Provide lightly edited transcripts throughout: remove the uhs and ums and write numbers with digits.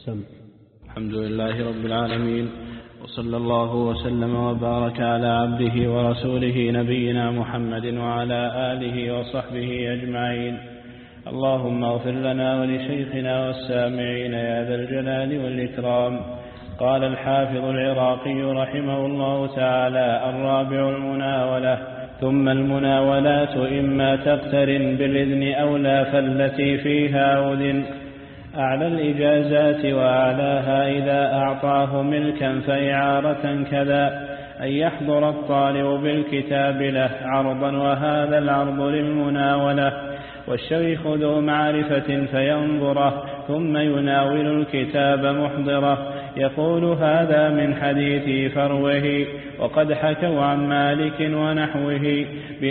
الحمد لله رب العالمين، وصلى الله وسلم وبارك على عبده ورسوله نبينا محمد وعلى آله وصحبه أجمعين. اللهم اغفر لنا ولشيخنا والسامعين يا ذا الجلال والإكرام. قال الحافظ العراقي رحمه الله تعالى: الرابع المناولة. ثم المناولات إما تقترن بالإذن أو لا، فالتي فيها أذن أعلى الإجازات، وأعلاها إذا أعطاه ملكا فإعارة كذا، أن يحضر الطالب بالكتاب له عرضا، وهذا العرض للمناولة، والشيخ ذو معرفة فينظره ثم يناول الكتاب محضره. يقول: هذا من حديث فروه، وقد حكوا عن مالك ونحوه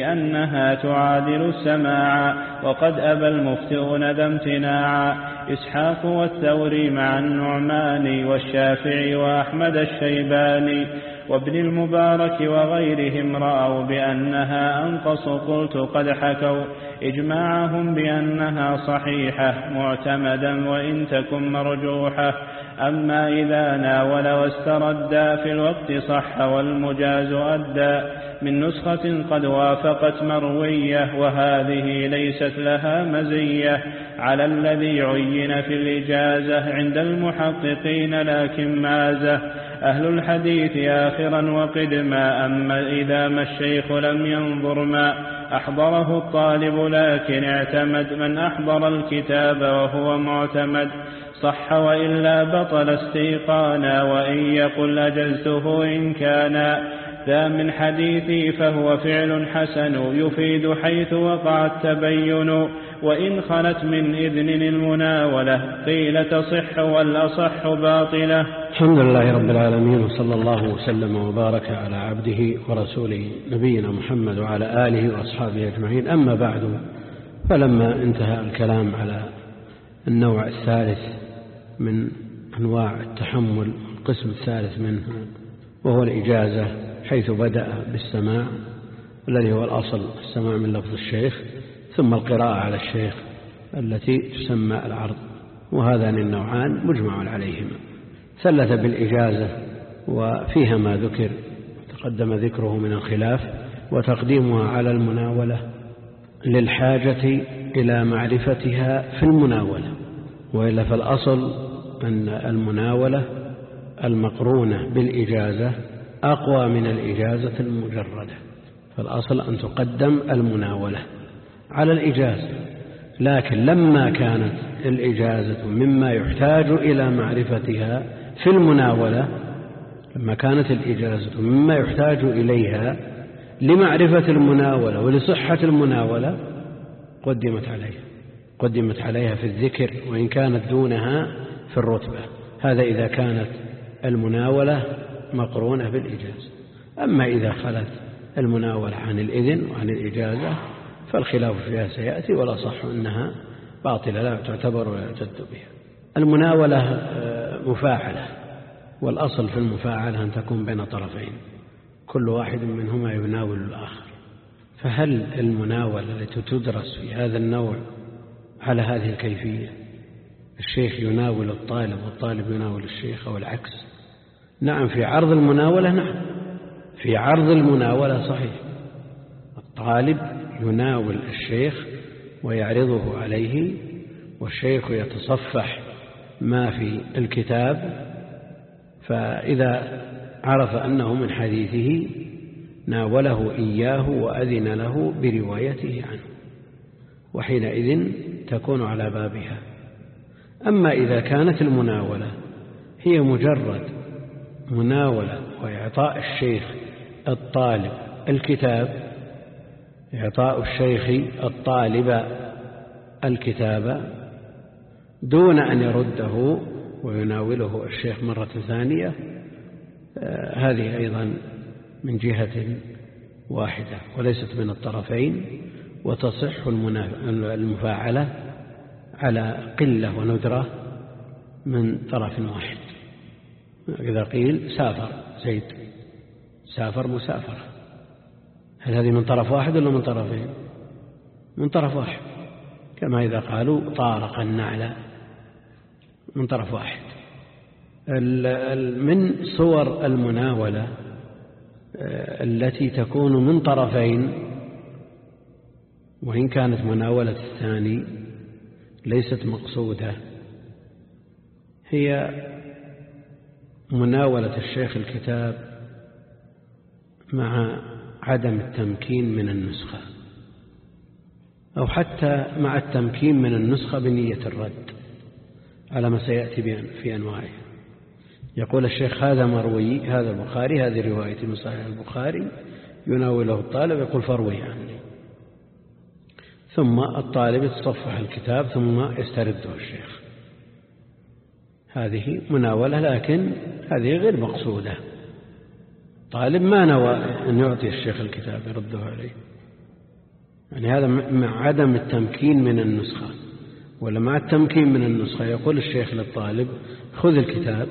بأنها تعادل السماع، وقد أبى المفتون ذا امتناعا. إسحاق والثوري مع النعمان والشافعي وأحمد الشيباني وابن المبارك وغيرهم رأوا بأنها أنقص. قلت: قد حكوا إجماعهم بأنها صحيحة معتمدا وإن تكن مرجوحة. أما إذا ناول واستردى في الوقت صح، والمجاز أدى من نسخة قد وافقت مروية، وهذه ليست لها مزية على الذي عين في الإجازة عند المحققين، لكن مازه أهل الحديث آخرا وقدما. أما إذا ما الشيخ لم ينظر ما أحضره الطالب، لكن اعتمد من أحضر الكتاب وهو معتمد، صح وإلا بطل استيقانا. وإن يقل أجزته إن كان ذا من حديثي، فهو فعل حسن يفيد حيث وقع التبين. وإن خلت من إذن المناولة قيل تصح، والأصح باطلة. الحمد لله رب العالمين، وصلى الله وسلم وبارك على عبده ورسوله نبينا محمد وعلى آله وأصحابه أجمعين. أما بعد، فلما انتهى الكلام على النوع الثالث من أنواع التحمل، القسم الثالث منه وهو الإجازة، حيث بدأ بالسماع الذي هو الأصل، السماع من لفظ الشيخ، ثم القراءة على الشيخ التي تسمى العرض، وهذان النوعان مجمع عليهما. ثلث بالإجازة وفيها ما ذكر تقدم ذكره من الخلاف، وتقديمها على المناولة للحاجة إلى معرفتها في المناولة، وإلا فالأصل أن المناولة المقرونة بالإجازة أقوى من الإجازة المجردة، فالأصل أن تقدم المناولة على الإجازة. لكن لما كانت الإجازة مما يحتاج إلى معرفتها في المناولة، لما كانت الإجازة مما يحتاج إليها لمعرفة المناولة ولصحة المناولة، قدمت عليها في الذكر، وإن كانت دونها في الرتبة. هذا إذا كانت المناولة مقرونة بالإجازة. أما إذا خلت المناولة عن الإذن وعن الإجازة فالخلاف فيها سيأتي، ولا صح أنها باطلة، لا تعتبر ولا يعتد بها. المناولة مفاعلة، والأصل في المفاعلة أن تكون بين طرفين كل واحد منهما يناول الآخر. فهل المناولة التي تدرس في هذا النوع على هذه الكيفية، الشيخ يناول الطالب والطالب يناول الشيخ أو العكس؟ نعم، في عرض المناولة، نعم في عرض المناولة صحيح، الطالب يناول الشيخ ويعرضه عليه، والشيخ يتصفح ما في الكتاب، فإذا عرف أنه من حديثه ناوله إياه وأذن له بروايته عنه، وحينئذ تكون على بابها. أما إذا كانت المناولة هي مجرد مناولة وإعطاء الشيخ الطالب الكتاب، إعطاء الشيخ الطالب الكتاب دون أن يرده ويناوله الشيخ مرة ثانية، هذه أيضا من جهة واحدة وليست من الطرفين، وتصح المفاعلة على قلة وندرة من طرف واحد. إذا قيل سافر زيد، سافر مسافرة، هل هذه من طرف واحد ولا من طرفين؟ من طرف واحد، كما إذا قالوا طارق النعل، من طرف واحد. من صور المناولة التي تكون من طرفين، وإن كانت مناولة الثاني ليست مقصودة، هي مناولة الشيخ الكتاب مع عدم التمكين من النسخة، أو حتى مع التمكين من النسخة بنية الرد على ما سيأتي في أنواعه. يقول الشيخ هذا مروي، هذا البخاري، هذه رواية من صحيح البخاري، يناوله الطالب يقول فروي عني، ثم الطالب يتصفح الكتاب ثم يسترده الشيخ. هذه مناولة، لكن هذه غير مقصودة. طالب ما نوى أن يعطي الشيخ الكتاب يرده عليه، يعني هذا مع عدم التمكين من النسخة. ولا مع التمكين من النسخة يقول الشيخ للطالب خذ الكتاب،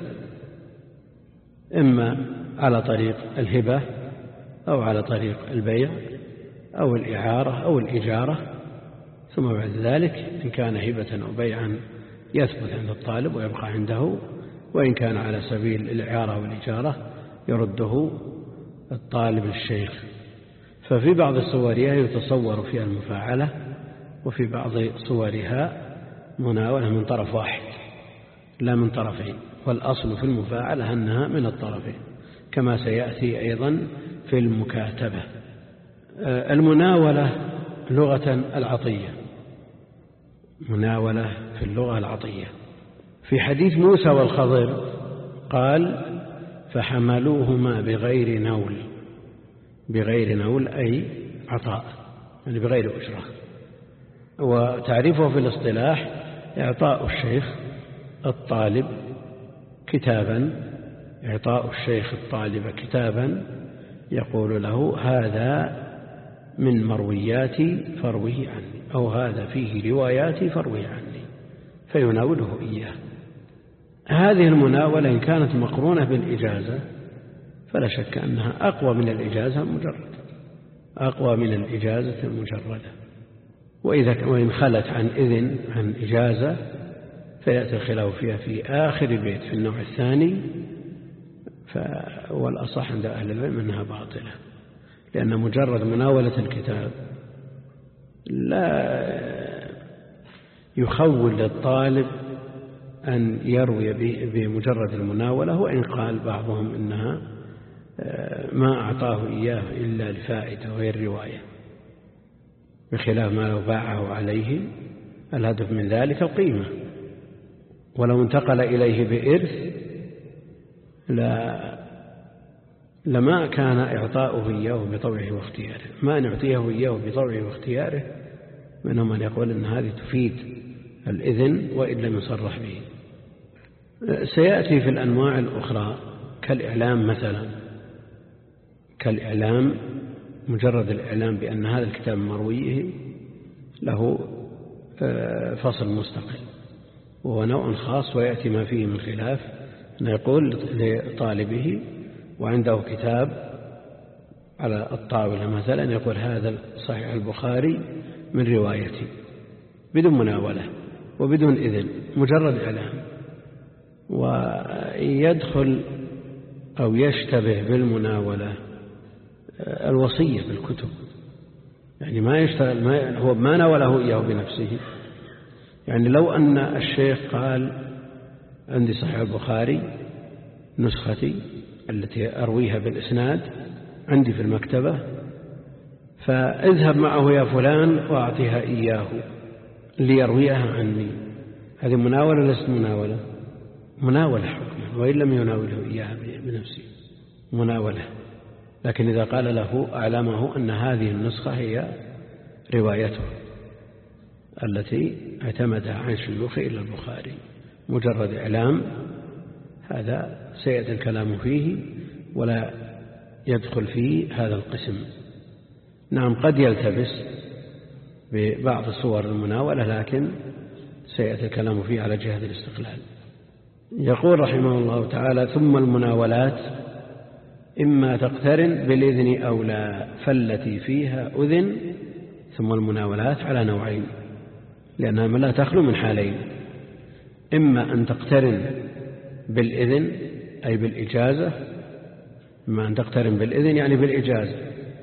إما على طريق الهبة أو على طريق البيع أو الإعارة أو الإجارة، ثم بعد ذلك إن كان هبة أو بيعا يثبت عند الطالب ويبقى عنده، وإن كان على سبيل الإعارة والإجارة يرده الطالب للشيخ. ففي بعض صورها يتصور فيها المفاعلة، وفي بعض صورها مناولة من طرف واحد لا من طرفين، والأصل في المفاعلة أنها من الطرفين كما سيأتي أيضا في المكاتبة. المناولة لغة العطية، مناولة في اللغة العطية. في حديث موسى والخضر قال فحملوهما بغير نول، بغير نول أي عطاء، يعني بغير أجرة. وتعريفه في الاصطلاح إعطاء الشيخ الطالب كتابا، إعطاء الشيخ الطالب كتابا يقول له هذا من مروياتي فروه عني، أو هذا فيه رواياتي فروه عني، فيناوله إياه. هذه المناولة إن كانت مقرونة بالإجازة فلا شك أنها أقوى من الإجازة المجردة، أقوى من الإجازة المجردة. وإن خلت عن إذن عن إجازة فيأتي الخلاف فيها في آخر البيت في النوع الثاني، والأصح عند أهل العلم أنها باطلة، لأن مجرد مناولة الكتاب لا يخول للطالب أن يروي بمجرد المناولة. وإن قال بعضهم إنها ما أعطاه إياه إلا لفائدة غير رواية، بخلاف ما لو باعه عليه الهدف من ذلك القيمة. ولو انتقل إليه بإرث لما كان إعطاؤه إياه بطوعه واختياره. ما نعطيه إياه بطوعه واختياره منهم من يقول أن هذه تفيد الإذن وإن لم يصرح به. سيأتي في الأنواع الأخرى كالإعلام مثلا، كالإعلام مجرد الإعلام بأن هذا الكتاب مرويه له فصل مستقل وهو نوع خاص، ويأتي ما فيه من خلاف، أن يقول لطالبه وعنده كتاب على الطاولة مثلا يقول هذا صحيح البخاري من روايتي، بدون مناولة وبدون إذن، مجرد إعلام. ويدخل أو يشتبه بالمناولة الوصية بالكتب، يعني ما يشتغل، هو ما ناوله إياه بنفسه. يعني لو أن الشيخ قال عندي صحيح البخاري نسختي التي أرويها بالإسناد عندي في المكتبة، فاذهب معه يا فلان وأعطيها إياه ليرويها عني، هذه مناولة ليست مناولة؟ مناولة حكما، وإن لم يناوله إياها بنفسه مناولة. لكن إذا قال له أعلمه أن هذه النسخة هي روايته التي اعتمدها عن شيوخه إلى البخاري، مجرد إعلام، هذا سيأتي الكلام فيه ولا يدخل فيه هذا القسم. نعم قد يلتبس ببعض صور المناولة، لكن سيأتي الكلام فيه على جهة الاستقلال. يقول رحمه الله تعالى ثم المناولات إما تقترن بالإذن أو لا، فالتي فيها أذن. ثم المناولات على نوعين، لأنها لا تخلو من حالين، إما أن تقترن بالإذن أي بالإجازة، ما أن تقترن بالإذن يعني بالإجازة،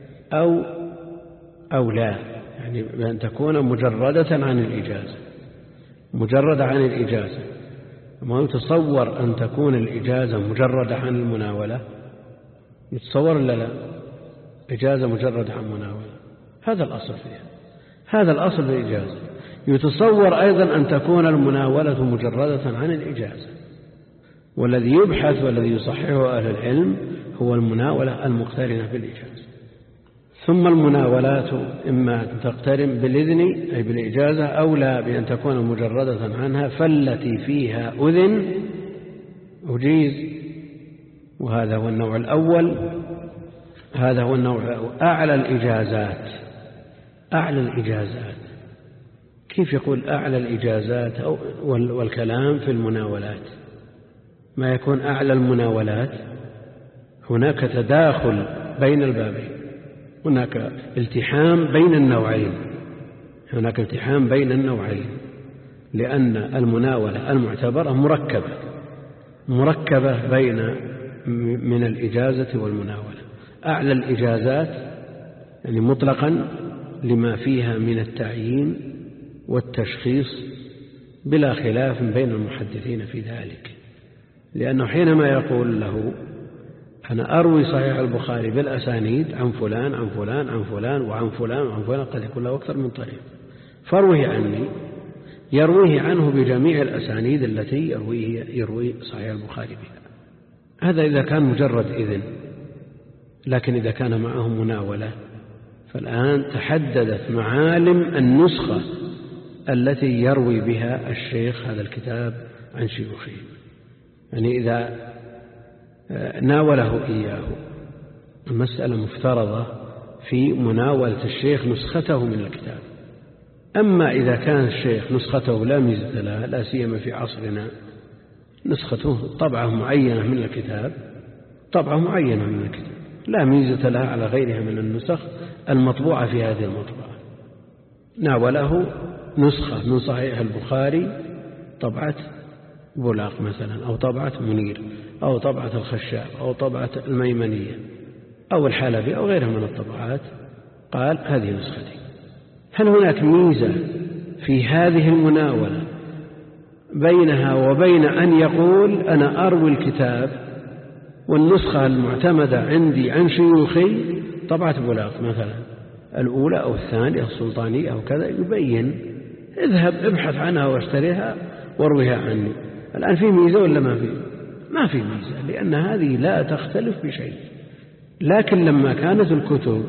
أو لا، يعني بأن تكون مجردة عن الإجازة، مجردة عن الإجازة. ما يتصور أن تكون الإجازة مجردة عن المناولة؟ يتصور ولا لا؟ إجازة مجردة عن مناولة، هذا الأصل فيها، هذا الأصل في الإجازة. يتصور أيضا أن تكون المناولة مجردة عن الإجازة، والذي يبحث والذي يصححه أهل العلم هو المناولة المقترنة بالإجازة. ثم المناولات إما تقترن بالإذن أي بالإجازة أو لا بأن تكون مجردة عنها، فالتي فيها أذن أجيز، وهذا هو النوع الأول. هذا هو النوع أعلى الإجازات. أعلى الإجازات كيف يقول أعلى الإجازات والكلام في المناولات؟ ما يكون أعلى المناولات؟ هناك تداخل بين البابين، هناك التحام بين النوعين، هناك التحام بين النوعين، لأن المناولة المعتبرة مركبة بين من الإجازة والمناولة. أعلى الإجازات يعني مطلقا لما فيها من التعيين والتشخيص بلا خلاف بين المحدثين في ذلك، لأنه حينما يقول له أنا أروي صحيح البخاري بالأسانيد عن فلان عن فلان عن فلان وعن فلان وعن فلان، قد يكون له أكثر من طريق، فارويه عني، يرويه عنه بجميع الأسانيد التي يروي صحيح البخاري بها. هذا إذا كان مجرد إذن. لكن إذا كان معه مناولة، فالآن تحددت معالم النسخة التي يروي بها الشيخ هذا الكتاب عن شيوخه. يعني إذا ناوله إياه، المسألة مفترضة في مناولة الشيخ نسخته من الكتاب. أما إذا كان الشيخ نسخته لا ميزة لها، لا سيما في عصرنا، نسخته طبعة معينة من الكتاب، طبعة معينة من الكتاب لا ميزة لها على غيرها من النسخ المطبوعة في هذه المطبعة، ناوله نسخة من صحيح البخاري طبعة بولاق مثلا، أو طبعة منير، أو طبعة الخشاب، أو طبعة الميمنية، أو الحلبي، أو غيرها من الطبعات، قال هذه نسختي. هل هناك ميزة في هذه المناولة بينها وبين أن يقول أنا أروي الكتاب والنسخة المعتمدة عندي عن شيوخي طبعة بولاق مثلا، الأولى أو الثانية السلطانية أو كذا، يبين اذهب ابحث عنها واشتريها وارويها عني. الآن في ميزة ولا ما في؟ ما في ميزة، لأن هذه لا تختلف بشيء. لكن لما كانت الكتب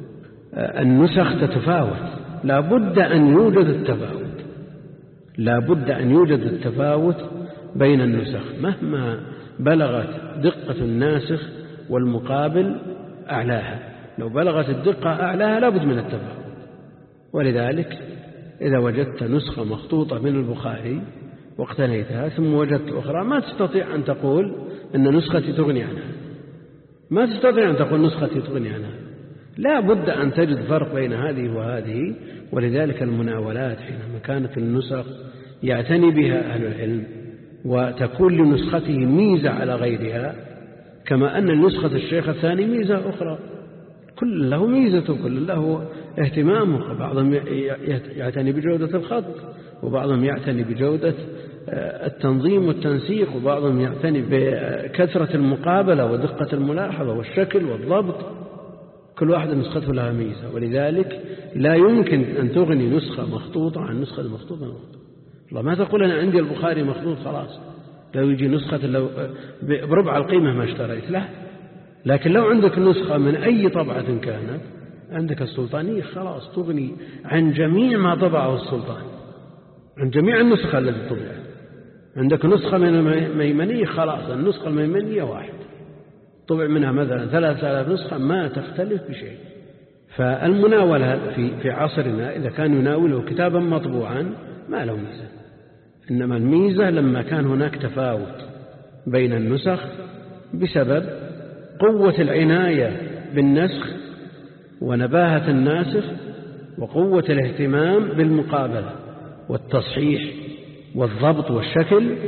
النسخ تتفاوت، لا بد أن يوجد التفاوت، لا بد أن يوجد التفاوت بين النسخ مهما بلغت دقة الناسخ والمقابل أعلاها. لو بلغت الدقة أعلاها لا بد من التفاوت. ولذلك إذا وجدت نسخة مخطوطة من البخاري واقتنيتها ثم وجدت أخرى، ما تستطيع أن تقول أن نسختي تغني عنها، ما تستطيع أن تقول نسختي تغني عنها، لا بد أن تجد فرق بين هذه وهذه. ولذلك المناولات حينما كانت النسخ يعتني بها أهل العلم وتكون لنسخته ميزة على غيرها، كما أن نسخة الشيخ الثاني ميزة أخرى، كل له ميزة، كل له اهتمامه. بعضهم يعتني بجودة الخط، وبعضهم يعتني بجودة التنظيم والتنسيق، وبعضهم يعتني بكثرة المقابلة ودقة الملاحظة والشكل والضبط. كل واحد نسخته لها ميزة، ولذلك لا يمكن أن تغني نسخة مخطوطة عن نسخة مخطوطة. الله ما تقول أنا عندي البخاري مخطوط خلاص، لو يجي نسخة لو بربع القيمة ما اشتريت له. لكن لو عندك نسخة من أي طبعة كانت، عندك السلطانية خلاص تغني عن جميع ما طبعه السلطان، عن جميع النسخة التي طبعت. عندك نسخة من الميمنية، خلاص النسخة الميمنية واحد، طبع منها مثلا 3000 نسخة، ما تختلف بشيء. فالمناولة في عصرنا إذا كان يناوله كتابا مطبوعا ما له ميزة، إنما الميزة لما كان هناك تفاوت بين النسخ بسبب قوة العناية بالنسخ ونباهة الناسخ وقوة الاهتمام بالمقابلة والتصحيح والضبط والشكل.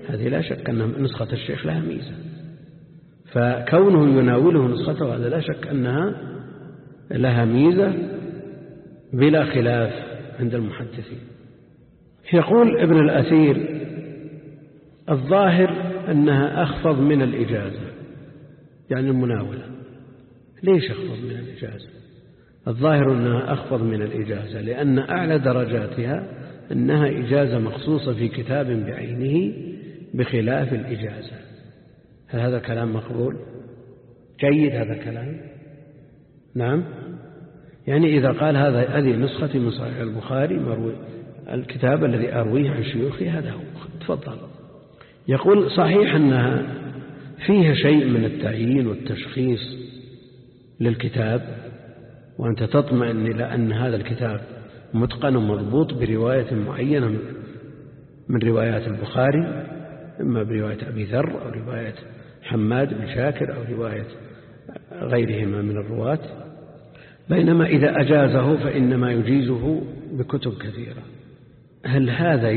هذه لا شك أن نسخة الشيخ لها ميزة، فكونه يناوله نسخته هذا لا شك أنها لها ميزة بلا خلاف عند المحدثين. يقول ابن الأثير الظاهر أنها أخفض من الإجازة، يعني المناولة. ليش أخفض من الإجازة؟ الظاهر أنها أخفض من الإجازة لأن أعلى درجاتها أنها إجازة مخصوصة في كتاب بعينه بخلاف الإجازة. هل هذا كلام مقبول؟ جيد هذا كلام؟ نعم. يعني إذا قال هذه نسختي من صحيح البخاري مروي الكتاب الذي أرويه عن شيوخي هذا هو، تفضل. يقول صحيح أنها فيها شيء من التعيين والتشخيص للكتاب، وأنت تطمئن إلى أن هذا الكتاب متقن ومضبوط برواية معينة من روايات البخاري، إما برواية أبي ذر أو رواية حماد بن شاكر أو رواية غيرهما من الرواة. بينما إذا أجازه فإنما يجيزه بكتب كثيرة. هل هذا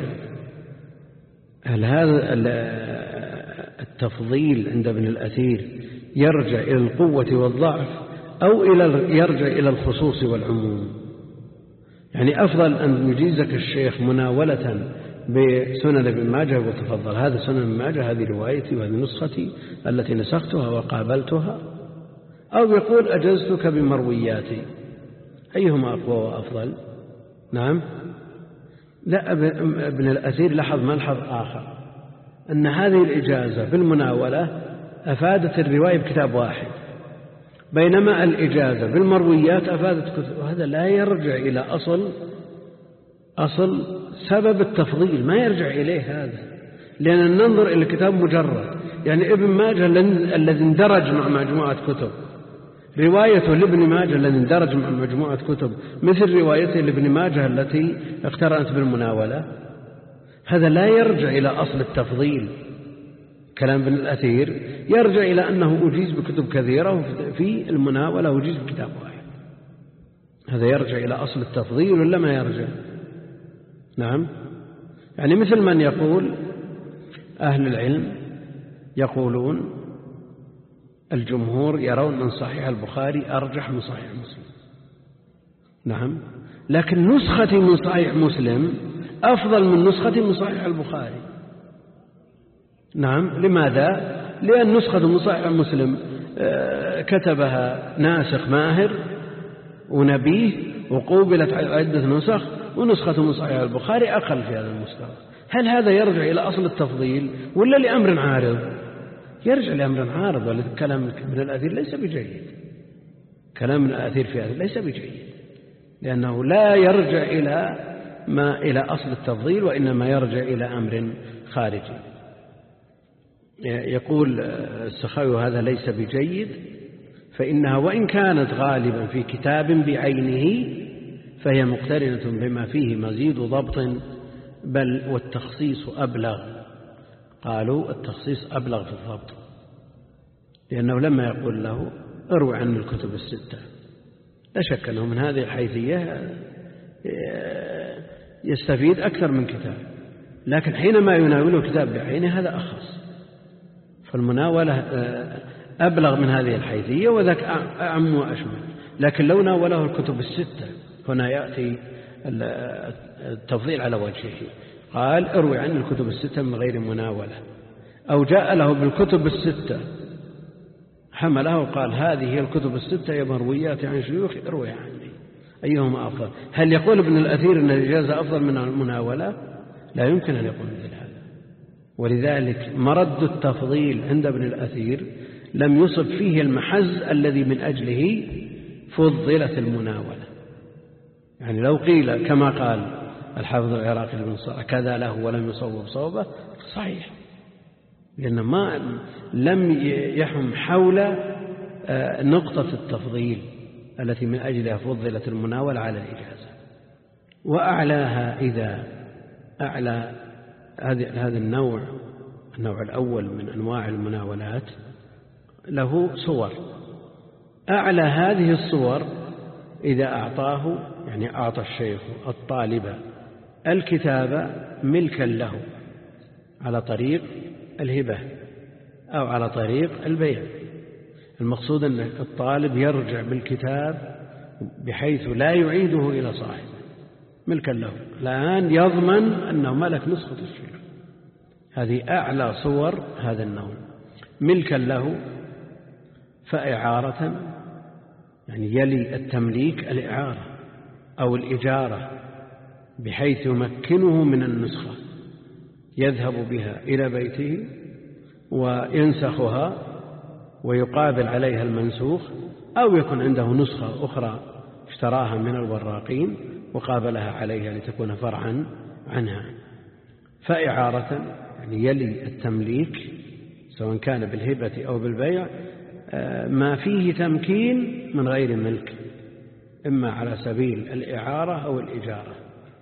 التفضيل عند ابن الأثير يرجع إلى القوة والضعف أو يرجع إلى الخصوص والعموم؟ يعني أفضل أن يجيزك الشيخ مناولة بسنن ابن ماجه وتفضل هذا سنن ابن ماجه، هذه روايتي وهذه نسختي التي نسختها وقابلتها، أو يقول أجزتك بمروياتي، أيهما أقوى وأفضل؟ نعم. لا، ابن الأثير لاحظ ملحظ آخر، أن هذه الإجازة بالمناولة أفادت الرواية بكتاب واحد، بينما الإجازة بالمرويات أفادت كتب، وهذا لا يرجع إلى أصل سبب التفضيل، ما يرجع إليه هذا، لأن ننظر إلى الكتاب مجرد. يعني ابن ماجه الذي اندرج مع مجموعة كتب، روايته لابن ماجه الذي اندرج مع مجموعة كتب مثل روايته لابن ماجه التي اقترنت بالمناولة، هذا لا يرجع إلى أصل التفضيل. كلام ابن الأثير يرجع إلى أنه أجيز بكتب كثيرة وفي المناولة أجيز بكتاب واحد، هذا يرجع إلى أصل التفضيل ولا ما يرجع؟ نعم. يعني مثل من يقول أهل العلم يقولون الجمهور يرون أن صحيح البخاري أرجح من صحيح مسلم، نعم، لكن نسختي من صحيح مسلم أفضل من نسختي من صحيح البخاري. نعم. لماذا؟ لأن نسخة من صحيح مسلم كتبها ناسخ ماهر ونبيه وقوبلت عدة نسخ، ونسخة من صحيح البخاري أقل في هذا المستوى. هل هذا يرجع إلى أصل التفضيل ولا لأمر عارض؟ يرجع لأمر عارض، والكلام ابن الأثير ليس بجيد، كلام ابن الأثير في هذا ليس بجيد، لأنه لا يرجع إلى أصل التفضيل، وإنما يرجع إلى أمر خارجي. يقول السخاوي هذا ليس بجيد، فإنها وإن كانت غالبا في كتاب بعينه فهي مقترنة بما فيه مزيد ضبط، بل والتخصيص أبلغ. قالوا التخصيص أبلغ في الضبط، لأنه لما يقول له اروي عن الكتب الستة، لا شك أنه من هذه الحيثية يستفيد أكثر من كتاب، لكن حينما يناوله كتاب بعينه هذا أخص، فالمناولة أبلغ من هذه الحيثية وذاك أعم وأشمل. لكن لو ناوله الكتب الستة هنا يأتي التفضيل على وجهه، قال اروي عن الكتب الستة من غير مناولة، أو جاء له بالكتب الستة حمله وقال هذه هي الكتب الستة يا مرويات عن شيوخ اروي عني، أيهما أفضل؟ هل يقول ابن الأثير أن الإجازة أفضل من المناولة؟ لا يمكن أن يقول مثل هذا. ولذلك مرد التفضيل عند ابن الأثير لم يصب فيه المحز الذي من أجله فضلت المناولة. يعني لو قيل كما قال الحافظ العراقي بن صالح كذا له ولم يصوب صوبه، صحيح، لأن ما لم يحم حول نقطة التفضيل التي من أجلها فضلت المناولة على الإجازة. وأعلاها إذا أعلى هذا النوع الأول من أنواع المناولات له صور. أعلى هذه الصور إذا أعطاه، يعني أعطى الشيخ الطالب الكتاب ملكا له على طريق الهبة أو على طريق البيع. المقصود أن الطالب يرجع بالكتاب بحيث لا يعيده إلى صاحبه ملكا له، الآن يضمن أنه ملك نسخة الشيخ. هذه أعلى صور هذا النوع. ملكا له فإعارة، يعني يلي التمليك الإعارة أو الإجارة بحيث يمكنه من النسخة، يذهب بها إلى بيته وينسخها ويقابل عليها المنسوخ، أو يكون عنده نسخة أخرى اشتراها من الوراقين وقابلها عليها لتكون فرعا عنها. فإعارة يعني يلي التمليك سواء كان بالهبة أو بالبيع ما فيه تمكين من غير ملك، إما على سبيل الإعارة أو الإجارة.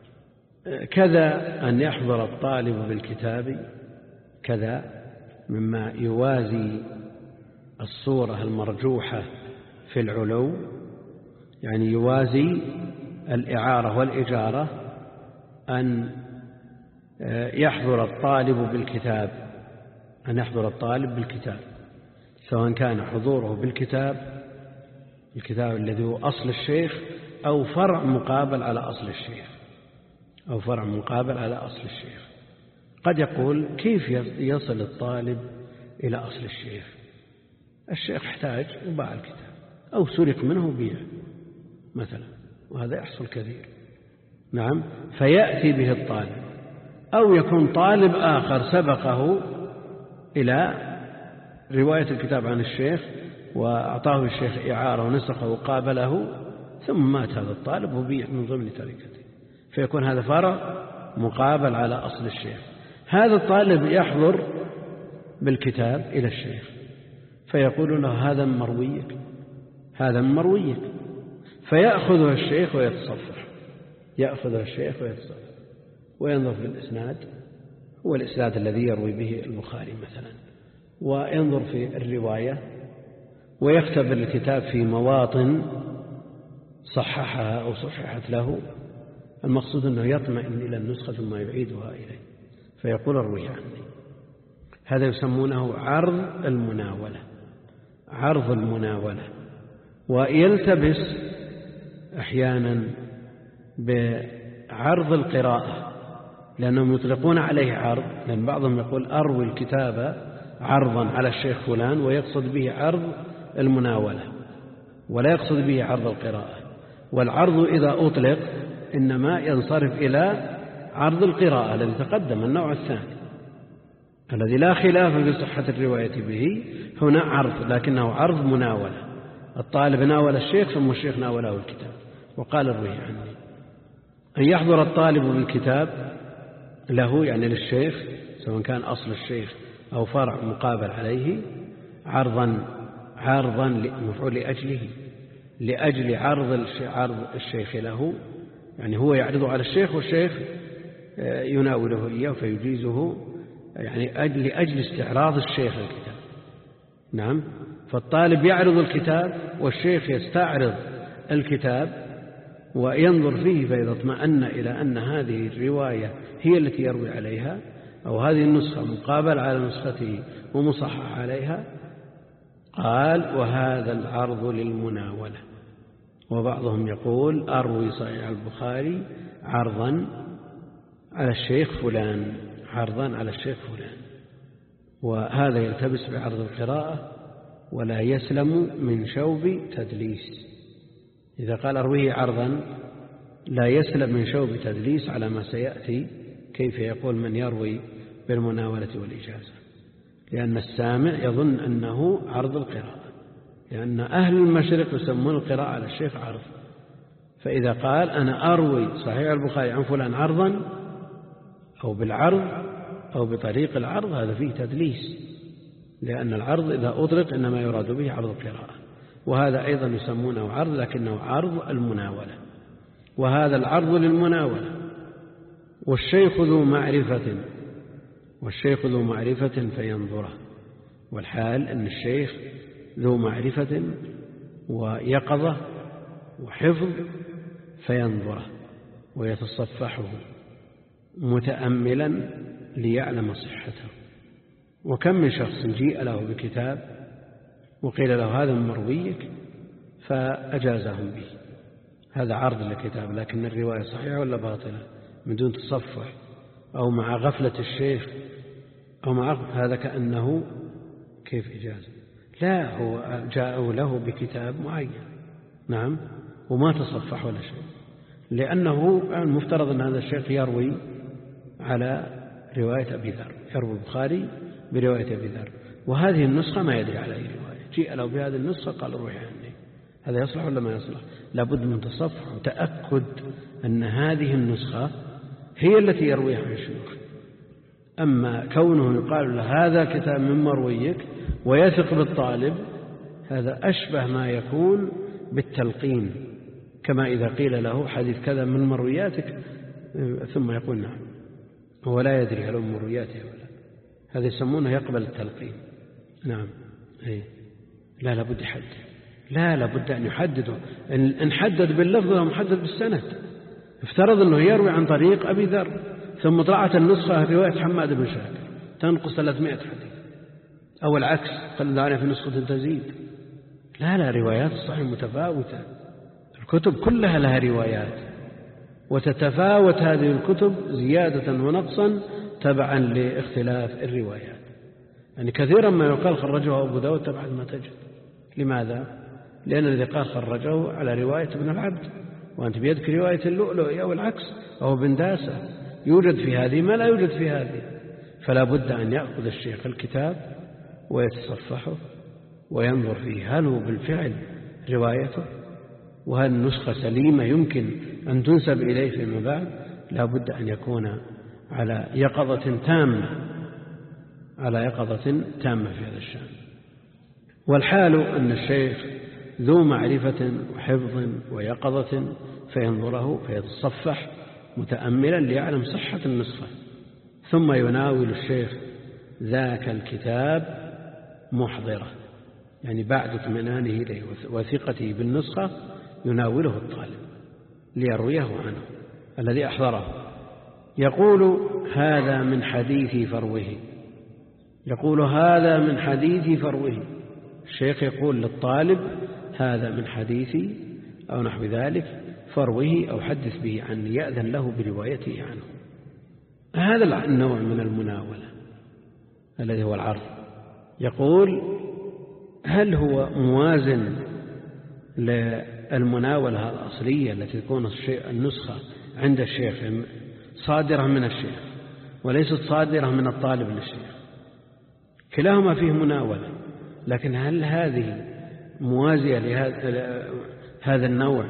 كذا أن يحضر الطالب بالكتاب، كذا مما يوازي الصورة المرجوحة في العلو، يعني يوازي الإعارة والإجارة، أن يحضر الطالب بالكتاب، أن يحضر الطالب بالكتاب سواء كان حضوره بالكتاب، الكتاب الذي هو أصل الشيخ، أو فرع مقابل على أصل الشيخ، أو فرع مقابل على أصل الشيخ. قد يقول كيف يصل الطالب إلى أصل الشيخ؟ الشيخ احتاج وباع الكتاب، أو سرق منه بيع مثلا، وهذا يحصل كثير. نعم، فيأتي به الطالب، أو يكون طالب آخر سبقه إلى رواية الكتاب عن الشيخ وأعطاه الشيخ إعارة ونسخه وقابله، ثم مات هذا الطالب وبيع من ضمن تركته، فيكون هذا فرع مقابل على أصل الشيخ. هذا الطالب يحضر بالكتاب إلى الشيخ فيقول له هذا من مرويك، هذا من مرويك، فيأخذه الشيخ ويتصفح، يأخذه الشيخ ويتصفح وينظر في الإسناد، هو الإسناد الذي يروي به البخاري مثلا، وينظر في الرواية ويختبر الكتاب في مواطن صححها أو صححت له. المقصود أنه يطمئن إلى النسخة ثم يعيدها إليه فيقول اروي عني. هذا يسمونه عرض المناولة، عرض المناولة. ويلتبس أحيانا بعرض القراءة، لأنهم يطلقون عليه عرض، لأن بعضهم يقول أروي الكتاب عرضا على الشيخ فلان، ويقصد به عرض المناولة ولا يقصد به عرض القراءة. والعرض إذا أطلق إنما ينصرف إلى عرض القراءة الذي تقدم، النوع الثاني الذي لا خلاف في صحة الرواية به، هنا عرض لكنه عرض مناولة، الطالب ناول الشيخ ثم الشيخ ناوله الكتاب وقال اروي عني. أن يحضر الطالب بالكتاب له يعني للشيخ سواء كان أصل الشيخ أو فرع مقابل عليه، عرضا مفعول لأجل عرض الشيخ له، يعني هو يعرض على الشيخ والشيخ يناوله إياه فيجيزه، يعني لأجل استعراض الشيخ الكتاب. نعم، فالطالب يعرض الكتاب والشيخ يستعرض الكتاب وينظر فيه، فإذا اطمأن إلى أن هذه الرواية هي التي يروي عليها أو هذه النسخة مقابل على نسخته ومصحح عليها، قال وهذا العرض للمناولة. وبعضهم يقول أروي صحيح البخاري عرضا على الشيخ فلان، عرضا على الشيخ فلان، وهذا يلتبس بعرض القراءة ولا يسلم من شوب تدليس. إذا قال أرويه عرضا لا يسلم من شوب تدليس على ما سيأتي كيف يقول من يروي بالمناولة والإجازة، لأن السامع يظن أنه عرض القراءة، لأن أهل المشرق يسمون القراءة على الشيخ عرض. فإذا قال أنا أروي صحيح البخاري عن فلان عرضا أو بالعرض أو بطريق العرض، هذا فيه تدليس، لأن العرض إذا أطلق إنما يراد به عرض القراءة، وهذا أيضا يسمونه عرض لكنه عرض المناولة، وهذا العرض للمناولة. والشيخ ذو معرفة فينظره، والحال أن الشيخ ذو معرفة ويقظة وحفظ فينظره ويتصفحه متأملا ليعلم صحته. وكم من شخص جيء له بكتاب وقيل له هذا من مرويك فأجازهم به، هذا عرض لكتاب لكن الرواية صحيحة ولا باطلة من دون تصفح أو مع غفلة الشيخ أو مع هذا كأنه كيف إجازة؟ لا، هو جاءوا له بكتاب معين نعم وما تصفح ولا شيء، لأنه المفترض أن هذا الشيخ يروي على رواية أبي ذر، يروي البخاري برواية أبي ذر، وهذه النسخة ما يدري على أي رواية، جيء له بهذه النسخة قال روحي عني، هذا يصلح ولا ما يصلح؟ لابد من تصفح وتأكد أن هذه النسخة هي التي يرويها عن الشيوخ. أما كونه يقال له هذا كتاب من مرويك ويثق بالطالب، هذا أشبه ما يكون بالتلقين، كما إذا قيل له حديث كذا من مروياتك ثم يقول نعم، هو لا يدري هل من مروياته ولا، هذا يسمونه يقبل التلقين. نعم لا لابد يحدد، لا لابد أن يحدده، إن حدد باللفظ ومحدد بالسند. افترض أنه يروي عن طريق أبي ذر ثم طلعت النسخة رواية حماد بن شاكر تنقص 300 حديث، أو العكس قال دعنا في نسخة تزيد. لا روايات الصحيح متفاوتة، الكتب كلها لها روايات وتتفاوت هذه الكتب زيادة ونقصا تبعا لاختلاف الروايات. يعني كثيرا ما يقال خرجه أبو داود تبعا ما تجد. لماذا؟ لأن الذي قال خرجه على رواية ابن العبد وأنت بيدك رواية اللؤلؤ أو العكس أو بن داسة، يوجد في هذه ما لا يوجد في هذه، فلا بد أن يأخذ الشيخ الكتاب ويتصفحه وينظر فيه هل هو بالفعل روايته وهل النسخة سليمة يمكن أن تنسب إليه فيما بعد. لا بد أن يكون على يقظة تامة في هذا الشأن. والحال أن الشيخ ذو معرفة وحفظ ويقظة فينظره فيتصفح متأملا ليعلم صحة النسخة، ثم يناول الشيخ ذاك الكتاب محضرة، يعني بعد اطمئنانه إليه وثقته بالنسخة يناوله الطالب ليرويه عنه الذي أحضره. يقول هذا من حديث فروه، يقول هذا من حديث فروه، الشيخ يقول للطالب هذا من حديثي أو نحو ذلك فروه أو حدث به عني، يأذن له بروايته عنه. هذا النوع من المناولة الذي هو العرض. يقول هل هو موازن للمناولة الأصلية التي تكون النسخة عند الشيخ صادرة من الشيخ وليست صادرة من الطالب للشيخ، كلاهما فيه مناولة، لكن هل هذه موازية لهذا النوع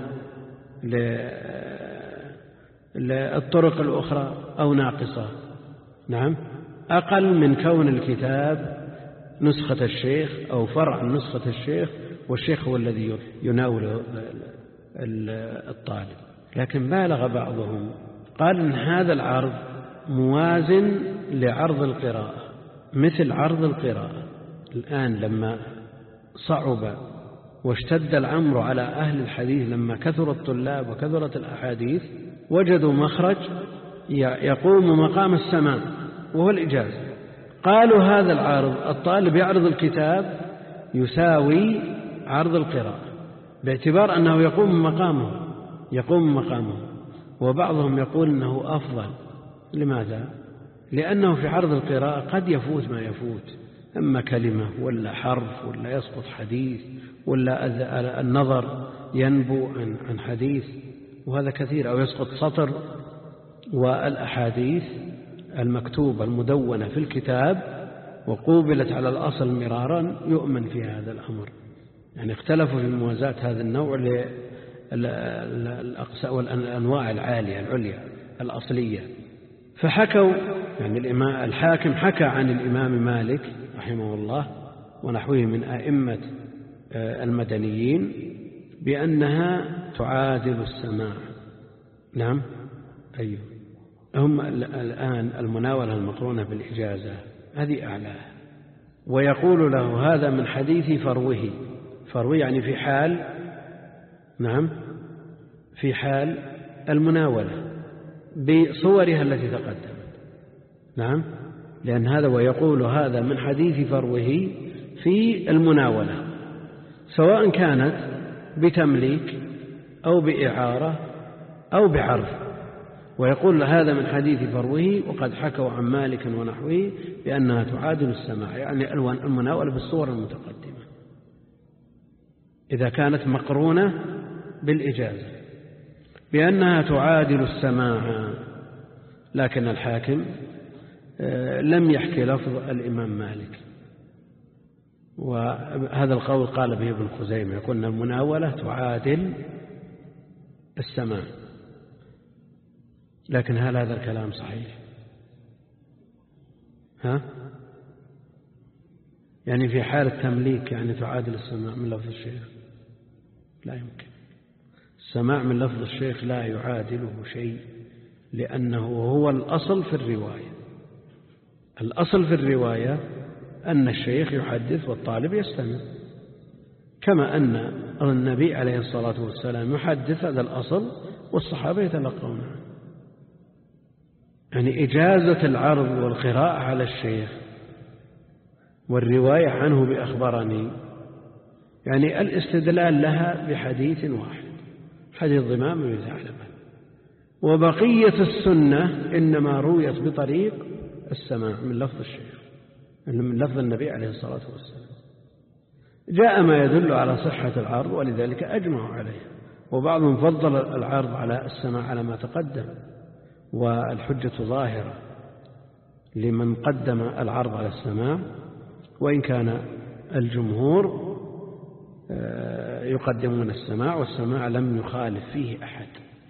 للطرق الأخرى أو ناقصة؟ نعم، أقل من كون الكتاب نسخة الشيخ أو فرع نسخة الشيخ والشيخ هو الذي يناول الطالب. لكن بالغ بعضهم قال إن هذا العرض موازن لعرض القراءة، مثل عرض القراءة. الآن لما صعب واشتد الأمر على أهل الحديث لما كثر الطلاب وكثرت الأحاديث وجدوا مخرج يقوم مقام السماع وهو الإجازة. قالوا هذا العرض الطالب يعرض الكتاب يساوي عرض القراءة باعتبار أنه يقوم مقامه، وبعضهم يقول أنه أفضل. لماذا؟ لأنه في عرض القراءة قد يفوت ما يفوت، أما كلمة ولا حرف ولا يسقط حديث ولا النظر ينبو عن حديث، وهذا كثير، أو يسقط سطر، والأحاديث المكتوبة المدونة في الكتاب وقوبلت على الأصل مرارا يؤمن في هذا الأمر. يعني اختلفوا في موازاة هذا النوع للأقساء والأنواع العالية العليا الأصلية. فحكوا، يعني الحاكم حكى عن الإمام مالك رحمه الله ونحوه من أئمة المدنيين بأنها تعادل السماع. نعم، أيوه، هم الآن المناولة المقرونة بالإجازة هذه أعلاها، ويقول له هذا من حديث فروه يعني في حال، نعم، في حال المناولة بصورها التي تقدمت، نعم، لأن هذا ويقول هذا من حديث فروه في المناولة، سواء كانت بتمليك أو بإعارة أو بعرض، ويقول هذا من حديث فروه وقد حكوا عن مالك ونحوه بأنها تعادل السماع، يعني المناولة بالصور المتقدمة إذا كانت مقرونة بالإجازة بأنها تعادل السماع. لكن الحاكم لم يحكي لفظ الإمام مالك، وهذا القول قال به ابن خزيمة، يقول المناولة تعادل السماع. لكن هل هذا الكلام صحيح؟ يعني في حالة تمليك يعني تعادل السماع من لفظ الشيخ؟ لا يمكن. السماع من لفظ الشيخ لا يعادله شيء، لأنه هو الأصل في الرواية. الأصل في الرواية أن الشيخ يحدث والطالب يستمع، كما أن النبي عليه الصلاة والسلام يحدث، هذا الأصل، والصحابة يتلقون عنه. يعني إجازة العرض والقراءة على الشيخ والرواية عنه بأخبرني، يعني الاستدلال لها بحديث واحد، حديث ضمام بن ثعلبة، وبقية السنة إنما رويت بطريق السماع من لفظ الشيخ، من لفظ النبي عليه الصلاة والسلام. جاء ما يدل على صحة العرض ولذلك أجمعوا عليه، وبعضهم فضل العرض على السماع على ما تقدم، والحجة ظاهرة لمن قدم العرض على السماع، وإن كان الجمهور يقدمون السماع، والسماع لم يخالف فيه أحد.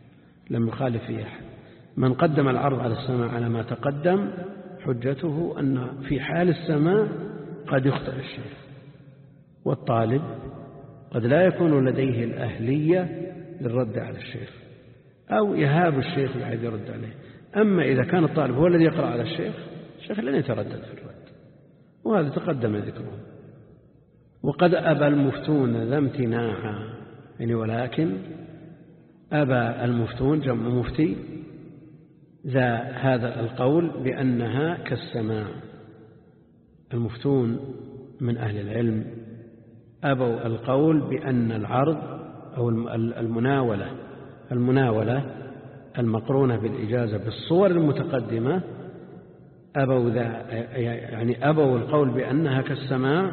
من قدم العرض على السماع على ما تقدم حجته أن في حال السماع قد يخطئ الشيخ، والطالب قد لا يكون لديه الأهلية للرد على الشيخ، أو يهاب الشيخ بحيث يرد عليه. أما إذا كان الطالب هو الذي يقرأ على الشيخ لن يتردد في الرد، وهذا تقدم ذكره. وقد أبى المفتون ذا امتناعا، يعني ولكن أبى المفتون جمع مفتي ذا هذا القول بأنها كالسماع. المفتون من أهل العلم أبوا القول بأن العرض أو المناولة المقرونة بالإجازة بالصور المتقدمة أبوا القول بأنها كالسماع،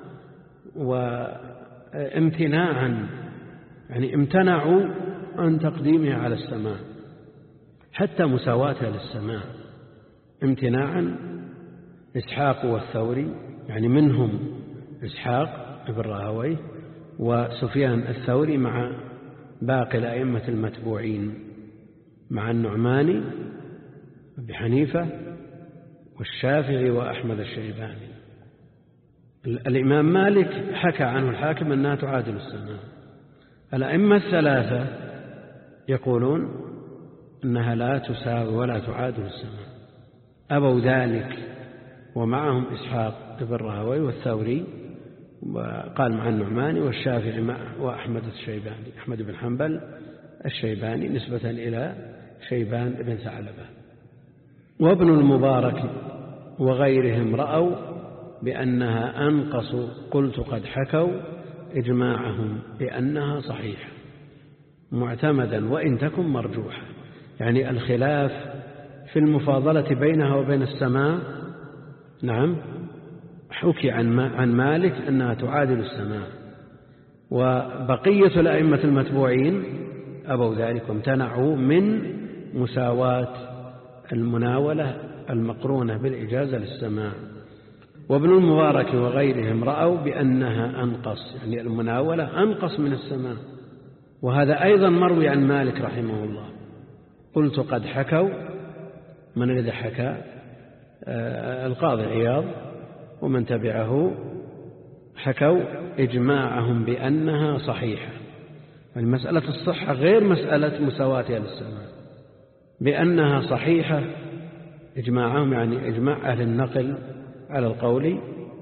وامتناعا يعني امتنعوا عن تقديمها على السماع حتى مساواتها للسماع، امتناعا. إسحاق والثوري، يعني منهم إسحاق ابن راهويه وسفيان الثوري مع باقي الأئمة المتبوعين، مع النعماني وأبي حنيفة والشافعي وأحمد الشيباني. الإمام مالك حكى عنه الحاكم أنها تعادل السماع. الأئمة الثلاثة يقولون أنها لا تساوي ولا تعادل السماع، أبوا ذلك، ومعهم إسحاق ابن راهويه والثوري، وقال مع النعماني والشافعي وأحمد الشيباني، أحمد بن حنبل الشيباني نسبة إلى شيبان بن ثعلبة. وابن المبارك وغيرهم رأوا بأنها أنقص، قلت قد حكوا إجماعهم بأنها صحيحة معتمدا وإن تكن مرجوحة. يعني الخلاف في المفاضلة بينها وبين السماع، نعم، حكي عن مالك أنها تعادل السماع، وبقية الأئمة المتبوعين أبوا ذلك وامتنعوا من مساواة المناولة المقرونة بالإجازة للسماع. وابن المبارك وغيرهم رأوا بأنها أنقص، يعني المناولة أنقص من السماع، وهذا أيضا مروي عن مالك رحمه الله. قلت قد حكوا، من الذي حكى؟ القاضي عياض ومن تبعه حكوا إجماعهم بأنها صحيحة. والمسألة الصحة غير مسألة مساواتها للسماع، بأنها صحيحة إجماعهم يعني إجماع أهل النقل على القول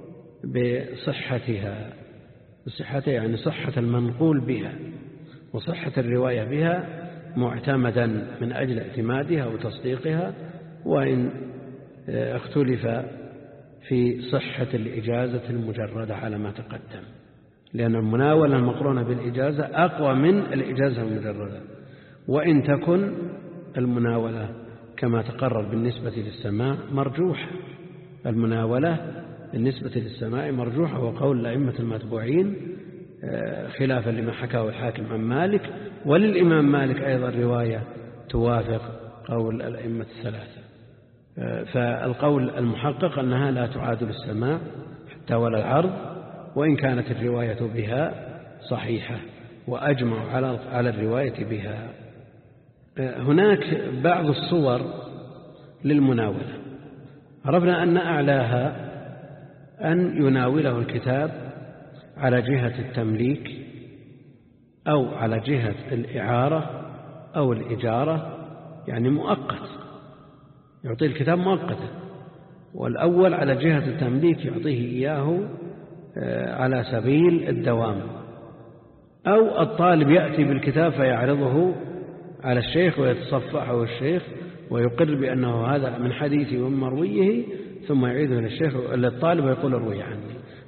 بصحتها يعني صحة المنقول بها وصحة الرواية بها، معتمدا من أجل اعتمادها وتصديقها، وإن اختلف في صحة الإجازة المجردة على ما تقدم، لأن المناولة المقرونة بالإجازة أقوى من الإجازة المجردة، وإن تكن المناولة كما تقرر بالنسبة للسماع مرجوحة. المناولة بالنسبة للسماع مرجوحة، وقول الأئمة المتبوعين خلافا لما حكاه الحاكم عن مالك، وللإمام مالك أيضا رواية توافق قول الأئمة الثلاثة. فالقول المحقق أنها لا تعادل السماع حتى ولا العرض، وإن كانت الرواية بها صحيحة، وأجمع على الرواية بها. هناك بعض الصور للمناولة، عرفنا أن أعلاها أن يناوله الكتاب على جهة التمليك أو على جهة الإعارة أو الإجارة، يعني مؤقت، يعطيه الكتاب مؤقتا، والأول على جهة التمليك يعطيه إياه على سبيل الدوام، أو الطالب يأتي بالكتاب فيعرضه على الشيخ ويتصفحه الشيخ ويقر بأنه هذا من حديثه ومن مرويه، ثم يعيده للطالب ويقول اروي عني.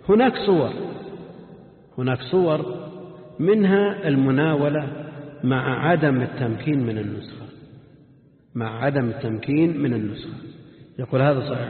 هناك صور منها المناولة مع عدم التمكين من النسخة، يقول هذا صحيح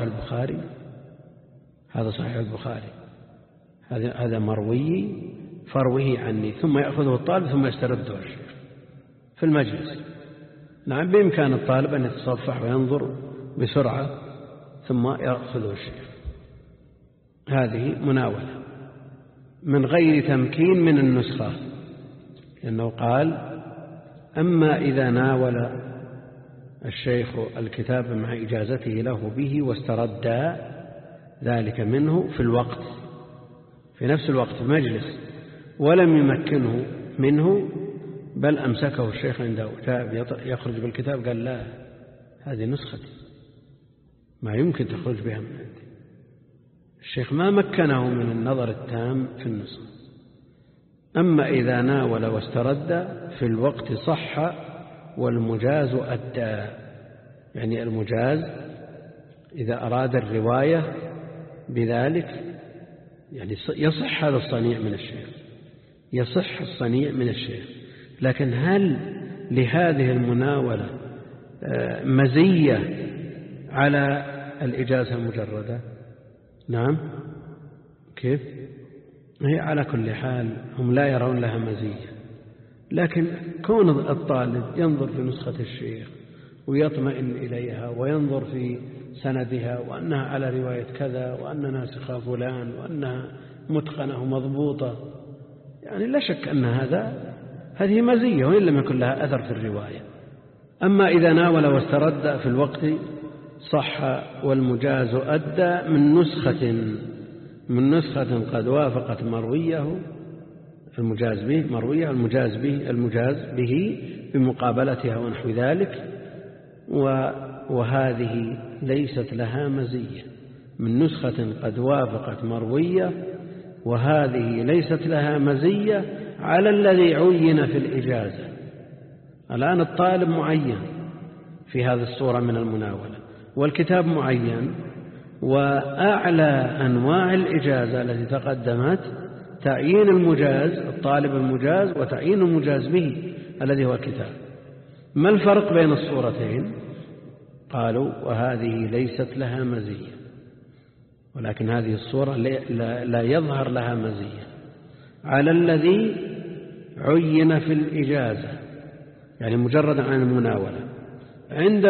البخاري، هذا مروي فاروه عني، ثم يأخذه الطالب ثم يسترده الشيخ في المجلس. نعم، بإمكان الطالب أن يتصفح وينظر بسرعة ثم يأخذه الشيخ. هذه مناولة من غير تمكين من النسخة، لأنه قال: أما إذا ناول الشيخ الكتاب مع إجازته له به واسترد ذلك منه في نفس الوقت في مجلس، ولم يمكنه منه، بل أمسكه الشيخ عنده يخرج بالكتاب، قال: لا، هذه نسختي، ما يمكن تخرج بها من عندي. الشيخ ما مكنه من النظر التام في النسخة. أما إذا ناول واسترد في الوقت صح، والمجاز أدى، يعني المجاز إذا أراد الرواية بذلك، يعني يصح هذا الصنيع من الشيخ، لكن هل لهذه المناولة مزية على الإجازة المجردة؟ نعم، كيف؟ هي على كل حال هم لا يرون لها مزية، لكن كون الطالب ينظر في نسخة الشيخ ويطمئن إليها وينظر في سندها وأنها على رواية كذا وأن ناسخها فلان وأنها متقنة ومضبوطة، يعني لا شك أن هذه مزية وإن لم يكن لها أثر في الرواية. أما إذا ناول واسترد في الوقت صح، والمجاز أدى من نسخة قد وافقت مرويه، المجاز به بمقابلتها ونحو ذلك، وهذه ليست لها مزية، من نسخة قد وافقت مرويه، وهذه ليست لها مزية على الذي عين في الإجازة. الآن الطالب معين في هذه الصورة من المناولة، والكتاب معين، وأعلى أنواع الإجازة التي تقدمت تعيين المجاز، الطالب المجاز، وتعيين المجاز به الذي هو الكتاب. ما الفرق بين الصورتين؟ قالوا: وهذه ليست لها مزية، ولكن هذه الصورة لا يظهر لها مزية على الذي عين في الإجازة، يعني مجرد عن المناولة. عند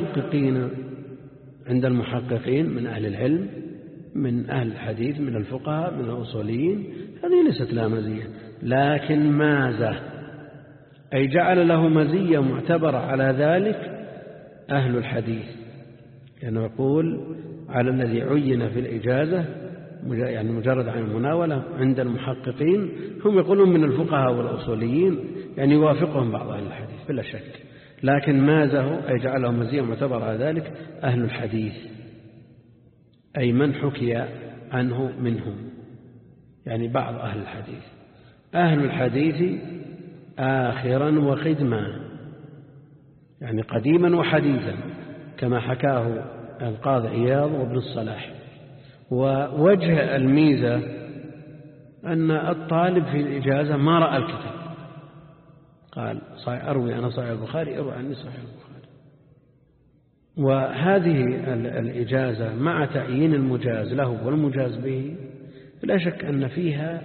المحققين من أهل العلم، من أهل الحديث، من الفقهاء، من الأصوليين، هذه ليست لها مزية، لكن مازه، أي جعل له مزية معتبرة على ذلك أهل الحديث، لأنه يقول على الذي عين في الإجازة، يعني مجرد عن المناولة. عند المحققين هم يقولون من الفقهاء والأصوليين، يعني يوافقهم بعض أهل الحديث بلا شك، لكن مازه أي جعله مزية معتبر على ذلك أهل الحديث، أي من حكي عنه منهم، يعني بعض أهل الحديث. أهل الحديث آخرا وقدما، يعني قديما وحديثا، كما حكاه القاضي عياض وابن الصلاح. ووجه الميزة أن الطالب في الإجازة ما رأى الكتاب، قال أروي أنا صحيح البخاري، أروي عني صحيح البخاري. وهذه الإجازة مع تعيين المجاز له والمجاز به لا شك أن فيها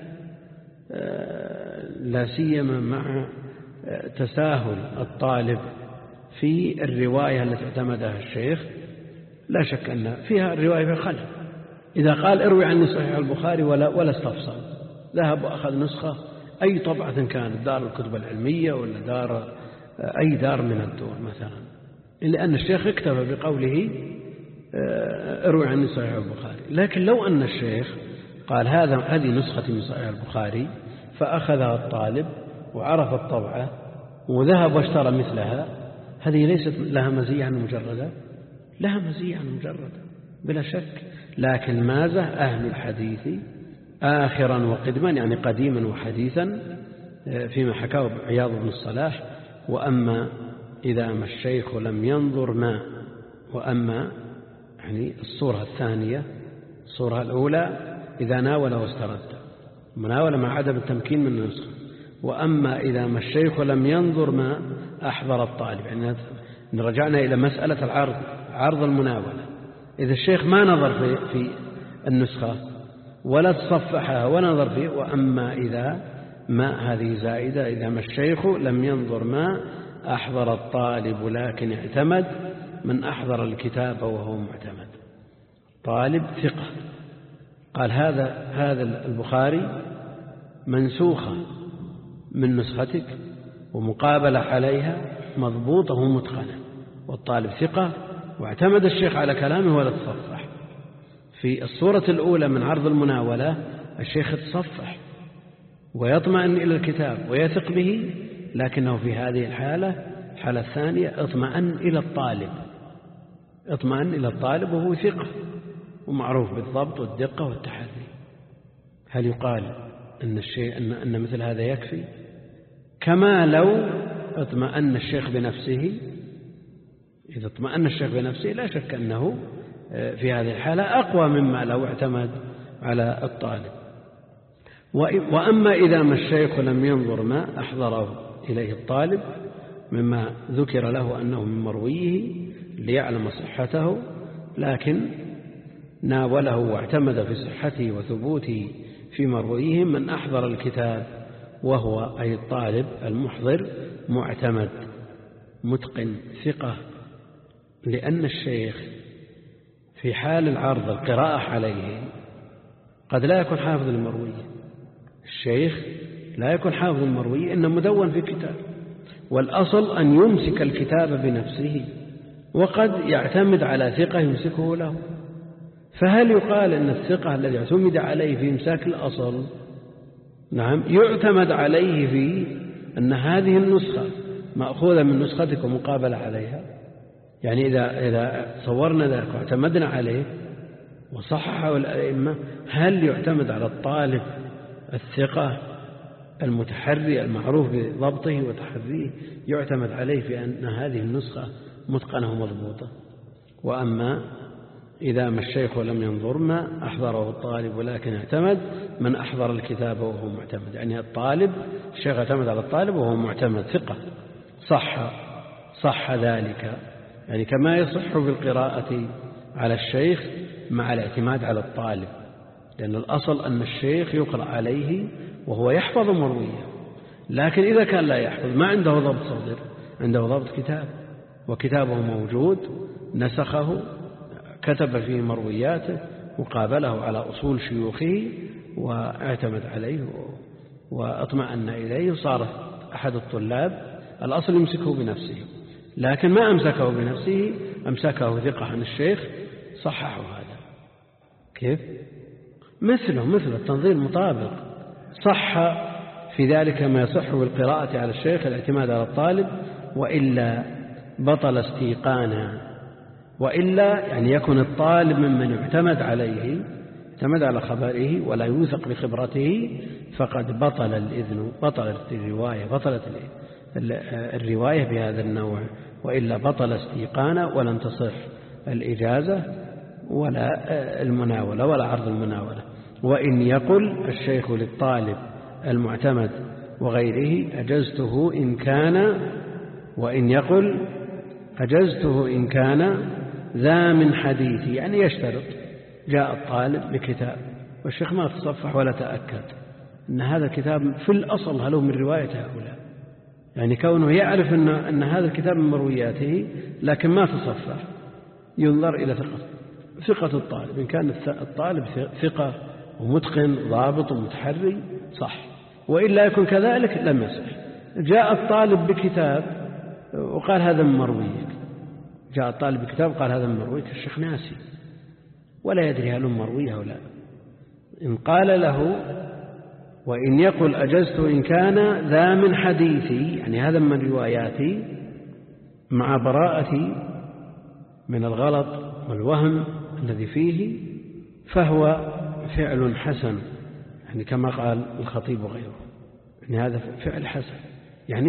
لا سيما مع تساهل الطالب في الرواية التي اعتمدها الشيخ، لا شك أن فيها الرواية في خلل. إذا قال اروي عني صحيح البخاري ولا استفصل، ذهب وأخذ نسخة أي طبعة كانت، دار الكتب العلمية ولا دار أي دار من الدور مثلا، إلا أن الشيخ اكتفى بقوله اروي عني صحيح البخاري. لكن لو أن الشيخ قال هذه نسختي من صحيح البخاري، فأخذها الطالب وعرف الطبعة وذهب واشترى مثلها، هذه ليست لها مزية عن مجردة، لها مزية عن مجردة بلا شك. لكن ماذا أهل الحديث آخرا وقدما، يعني قديما وحديثا، فيما حكاه عياض بن الصلاح: وأما إذا ما الشيخ لم ينظر ما، وأما يعني الصورة الثانية. الصورة الأولى إذا ناول واسترد، مناولة مع عدم التمكين من النسخة. وأما إذا ما الشيخ لم ينظر ما أحضر الطالب، يعني رجعنا إلى مسألة العرض، عرض المناولة. إذا الشيخ ما نظر في النسخة ولا تصفحها ونظر فيه. وأما إذا ما هذه زائدة، إذا ما الشيخ لم ينظر ما أحضر الطالب لكن اعتمد من أحضر الكتاب وهو معتمد. طالب ثقة قال هذا البخاري منسوخة من نسختك ومقابلة عليها مضبوطة ومتقنة، والطالب ثقة واعتمد الشيخ على كلامه ولا تصفح. في الصورة الأولى من عرض المناولة الشيخ تصفح ويطمئن إلى الكتاب ويثق به، لكنه في هذه الحالة الثانية اطمئن إلى الطالب وهو ثقة ومعروف بالضبط والدقة والتحري. هل يقال أن مثل هذا يكفي؟ كما لو اطمأن الشيخ بنفسه، إذا اطمأن الشيخ بنفسه لا شك أنه في هذه الحالة أقوى مما لو اعتمد على الطالب. وأما إذا ما الشيخ لم ينظر ما أحضره إليه الطالب مما ذكر له أنه من مرويه ليعلم صحته، لكن ناوله واعتمد في صحته وثبوته في مرويه من أحضر الكتاب، وهو أي الطالب المحضر معتمد متقن ثقة. لأن الشيخ في حال العرض القراءة عليه قد لا يكون حافظ المروي، الشيخ لا يكون حافظ المروي إنه مدون في كتاب، والأصل أن يمسك الكتاب بنفسه، وقد يعتمد على ثقة يمسكه له. فهل يقال أن الثقة الذي اعتمد عليه في إمساك الأصل نعم يعتمد عليه في أن هذه النسخة مأخوذة من نسختك ومقابلة عليها؟ يعني إذا صورنا ذلك واعتمدنا عليه وصححه الأئمة، هل يعتمد على الطالب الثقة المتحري المعروف بضبطه وتحريه يعتمد عليه في أن هذه النسخة متقنة ومضبوطة؟ وأما إذا ما الشيخ لم ينظر ما أحضره الطالب ولكن اعتمد من أحضر الكتاب وهو معتمد، يعني الشيخ اعتمد على الطالب وهو معتمد ثقة، صح ذلك، يعني كما يصح بالقراءة على الشيخ مع الاعتماد على الطالب، لأن الأصل أن الشيخ يقرأ عليه وهو يحفظ مرويه. لكن إذا كان لا يحفظ، ما عنده ضبط صدر، عنده ضبط كتاب، وكتابه موجود نسخه كتب فيه مروياته وقابله على أصول شيوخه واعتمد عليه واطمأن إليه وصار أحد الطلاب، الأصل يمسكه بنفسه، لكن ما أمسكه بنفسه، أمسكه ثقة عن الشيخ صححه. هذا كيف؟ مثله التنظيم مطابق، صح في ذلك ما يصح بالقراءة على الشيخ الاعتماد على الطالب، وإلا بطل استيقانا، وإلا يعني يكون الطالب ممن يعتمد عليه، اعتمد على خبره ولا يوثق بخبرته، فقد بطل الإذن، بطلت الرواية بهذا النوع، وإلا بطل استيقانا ولن تصح الإجازة ولا المناولة ولا عرض المناولة. وإن يقل الشيخ للطالب المعتمد وغيره أجزته إن كان، وإن يقل أجزته إن كان ذا من حديثي، يعني يشترط. جاء الطالب بكتاب والشيخ ما تصفح ولا تأكد أن هذا الكتاب في الأصل هل هو من رواية هؤلاء، يعني كونه يعرف أن هذا الكتاب من مروياته لكن ما تصفح، ينظر إلى ثقة الطالب. إن كان الطالب ثقة ومتقن ضابط ومتحري صح، وإلا يكون كذلك لم يصح. جاء الطالب بكتاب وقال هذا من مرويك، جاء الطالب بكتاب وقال هذا من مرويك، الشيخ ناسي ولا يدري هل مرويه أو لا. إن قال له وإن يقل أجزت إن كان ذا من حديثي، يعني هذا من رواياتي مع براءتي من الغلط والوهم الذي فيه، فهو فعل حسن، يعني كما قال الخطيب وغيره، يعني هذا فعل حسن، يعني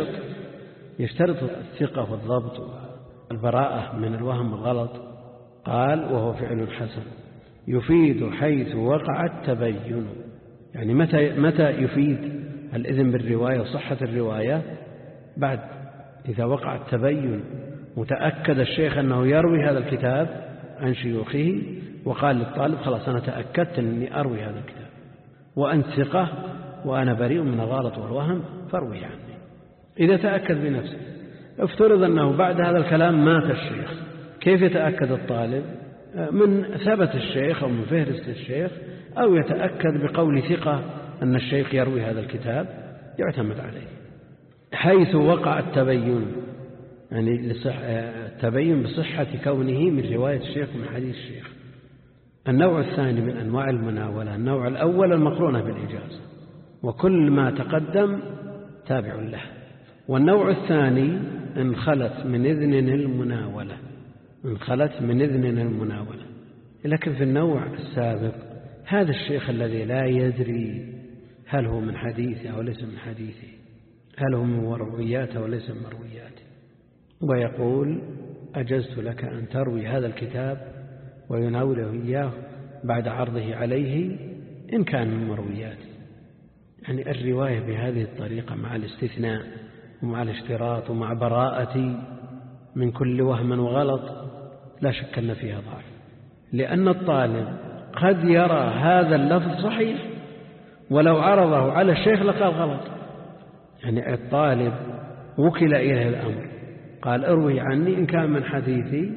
يشترط الثقة والضبط والبراءة من الوهم والغلط. قال وهو فعل حسن يفيد حيث وقع التبين، يعني متى يفيد الإذن بالرواية وصحة الرواية؟ بعد إذا وقع التبين، متأكد الشيخ أنه يروي هذا الكتاب عن شيوخه وقال للطالب خلاص أنا تأكدت أني أروي هذا الكتاب وأنت ثقة وأنا بريء من الغلط والوهم فاروي عني. إذا تأكد بنفسه، افترض أنه بعد هذا الكلام مات الشيخ، كيف يتأكد الطالب؟ من ثبت الشيخ أو من فهرست الشيخ، أو يتأكد بقول ثقة أن الشيخ يروي هذا الكتاب يعتمد عليه. حيث وقع التبين، يعني التبين بصحة كونه من رواية الشيخ ومن حديث الشيخ. النوع الثاني من أنواع المناولة، النوع الأول المقرونة بالإجازة، وكل ما تقدم تابع له. والنوع الثاني إن خلت من إذن المناولة، إن خلت من إذن المناولة. لكن في النوع السابق هذا الشيخ الذي لا يدري هل هو من حديثه أو ليس من حديثه، هل هو من مروياته أو ليس من مروياته، ويقول أجزت لك أن تروي هذا الكتاب ويناوله إياه بعد عرضه عليه إن كان من مروياته. يعني الرواية بهذه الطريقة مع الاستثناء ومع الاشتراط ومع براءة من كل وهم وغلط لا شك أن فيها ضعف، لأن الطالب قد يرى هذا اللفظ صحيح ولو عرضه على الشيخ لقال غلط. يعني الطالب وكل إليه الأمر، قال اروي عني إن كان من حديثي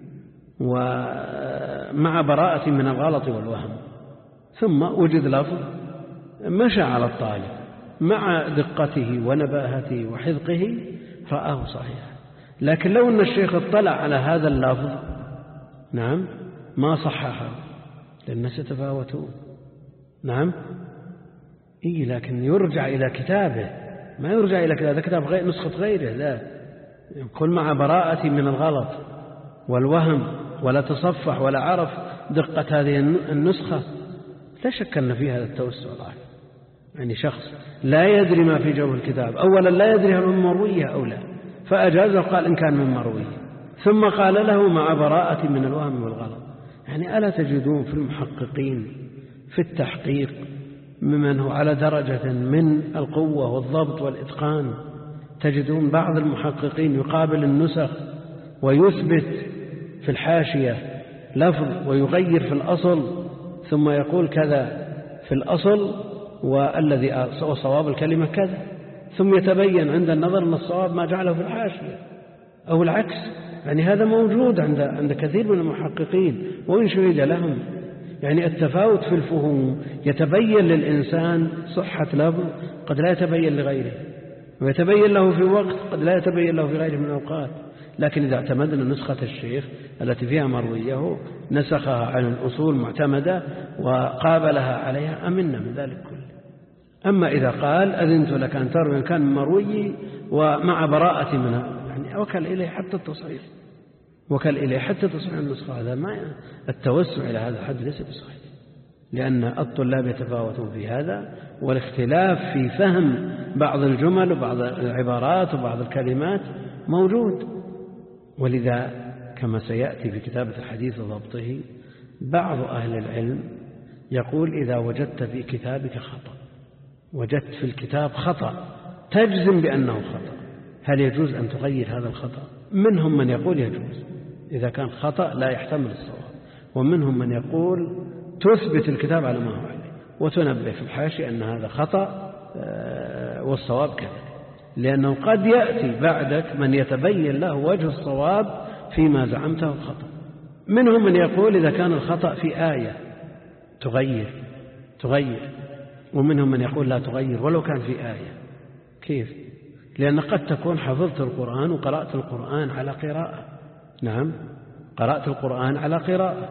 ومع براءة من الغلط والوهم، ثم وجد لفظ مشى على الطالب مع دقته ونباهته وحذقه رآه صحيح. لكن لو أن الشيخ اطلع على هذا اللفظ نعم ما صححه لأن الناس يتفاوتون. نعم لكن يرجع إلى كتابه، ما يرجع إلى هذا كتاب نسخة غيره، لا، كل مع براءة من الغلط والوهم، ولا تصفح ولا عرف دقة هذه النسخة. لا شك أن في هذا التوسع ضعف. يعني شخص لا يدري ما في جو الكتاب، أولا لا يدري هل هو مرويه أو لا، فأجازه قال إن كان من مرويه، ثم قال له مع براءة من الوهم والغلط. يعني ألا تجدون في المحققين في التحقيق ممن هو على درجة من القوة والضبط والإتقان، تجدون بعض المحققين يقابل النسخ ويثبت في الحاشية لفظ ويغير في الأصل ثم يقول كذا في الأصل والذي صواب الكلمة كذا، ثم يتبين عند النظر أن الصواب ما جعله في الحاشية أو العكس. يعني هذا موجود عند كثير من المحققين وإن شهد لهم. يعني التفاوت في الفهوم يتبين للإنسان صحة لفظ قد لا يتبين لغيره، ويتبين له في وقت قد لا يتبين له في غيره من الأوقات. لكن إذا اعتمدنا نسخة الشيخ التي فيها مرويه نسخها عن الأصول معتمدة وقابلها عليها أمنا من ذلك كله. أما إذا قال أذنت لك أن تروي إن كان مروي ومع براءة منها، يعني وكل إليه حتى التصحيح، وكل إليه حتى تصحيح النسخة، هذا ما التوسع إلى هذا الحد ليس بصحيح، لأن الطلاب يتفاوتون في هذا، والاختلاف في فهم بعض الجمل وبعض العبارات وبعض الكلمات موجود. ولذا كما سيأتي في كتابة الحديث وضبطه بعض أهل العلم يقول إذا وجدت في كتابك خطأ، وجدت في الكتاب خطأ تجزم بأنه خطأ، هل يجوز أن تغير هذا الخطأ؟ منهم من يقول يجوز إذا كان خطأ لا يحتمل الصواب، ومنهم من يقول تثبت الكتاب على ما هو عليه وتنبه في الحاشية أن هذا خطأ والصواب كذا، لأنه قد يأتي بعدك من يتبين له وجه الصواب فيما زعمته الخطأ. منهم من يقول إذا كان الخطأ في آية تغير، ومنهم من يقول لا تغير ولو كان في آية. كيف؟ لأن قد تكون حفظت القرآن وقرأت القرآن على قراءة، نعم قرأت القرآن على قراءة،